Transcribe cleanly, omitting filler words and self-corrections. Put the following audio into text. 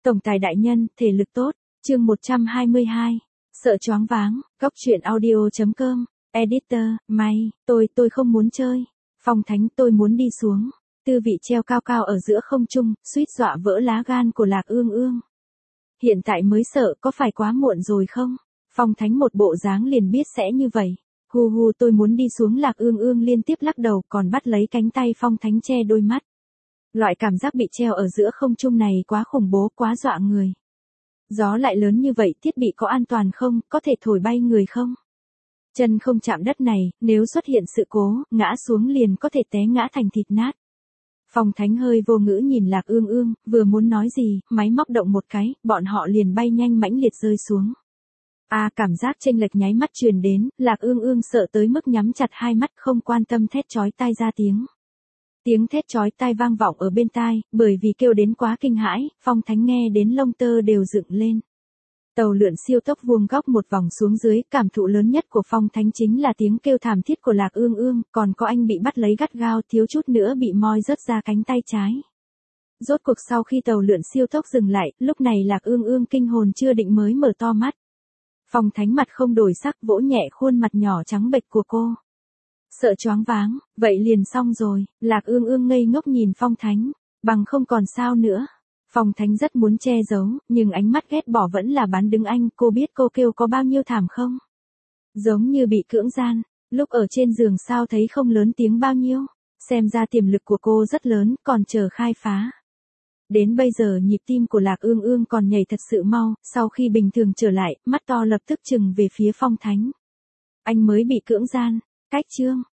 Tổng tài đại nhân, thể lực tốt. Chương 122. Sợ choáng váng. Góc truyện audio.com. Editor, May, tôi không muốn chơi. Phong Thánh, tôi muốn đi xuống. Tư vị treo cao cao ở giữa không trung, suýt dọa vỡ lá gan của Lạc Ương Ương. Hiện tại mới sợ, có phải quá muộn rồi không? Phong Thánh một bộ dáng liền biết sẽ như vậy. Hu tôi muốn đi xuống. Lạc Ương Ương liên tiếp lắc đầu, còn bắt lấy cánh tay Phong Thánh che đôi mắt. Loại cảm giác bị treo ở giữa không trung này quá khủng bố, quá dọa người. Gió lại lớn như vậy, thiết bị có an toàn không, có thể thổi bay người không? Chân không chạm đất này, nếu xuất hiện sự cố, ngã xuống liền có thể té ngã thành thịt nát. Phong Thánh hơi vô ngữ nhìn Lạc Ương Ương, vừa muốn nói gì, máy móc động một cái, bọn họ liền bay nhanh mãnh liệt rơi xuống. Cảm giác chênh lệch nháy mắt truyền đến, Lạc Ương Ương sợ tới mức nhắm chặt hai mắt, không quan tâm thét chói tai ra tiếng. Tiếng thét chói tai vang vọng ở bên tai, bởi vì kêu đến quá kinh hãi, Phong Thánh nghe đến lông tơ đều dựng lên. Tàu lượn siêu tốc vuông góc một vòng xuống dưới, cảm thụ lớn nhất của Phong Thánh chính là tiếng kêu thảm thiết của Lạc Ương Ương, còn có anh bị bắt lấy gắt gao, thiếu chút nữa bị moi rớt ra cánh tay trái. Rốt cuộc sau khi tàu lượn siêu tốc dừng lại, lúc này Lạc Ương Ương kinh hồn chưa định mới mở to mắt. Phong Thánh mặt không đổi sắc, vỗ nhẹ khuôn mặt nhỏ trắng bệch của cô. Sợ choáng váng, vậy liền xong rồi. Lạc Ương Ương ngây ngốc nhìn Phong Thánh, bằng không còn sao nữa. Phong Thánh rất muốn che giấu, nhưng ánh mắt ghét bỏ vẫn là bán đứng anh. Cô biết cô kêu có bao nhiêu thảm không? Giống như bị cưỡng gian, lúc ở trên giường sao thấy không lớn tiếng bao nhiêu. Xem ra tiềm lực của cô rất lớn, còn chờ khai phá. Đến bây giờ nhịp tim của Lạc Ương Ương còn nhảy thật sự mau, sau khi bình thường trở lại, mắt to lập tức chừng về phía Phong Thánh. Anh mới bị cưỡng gian, cách chương.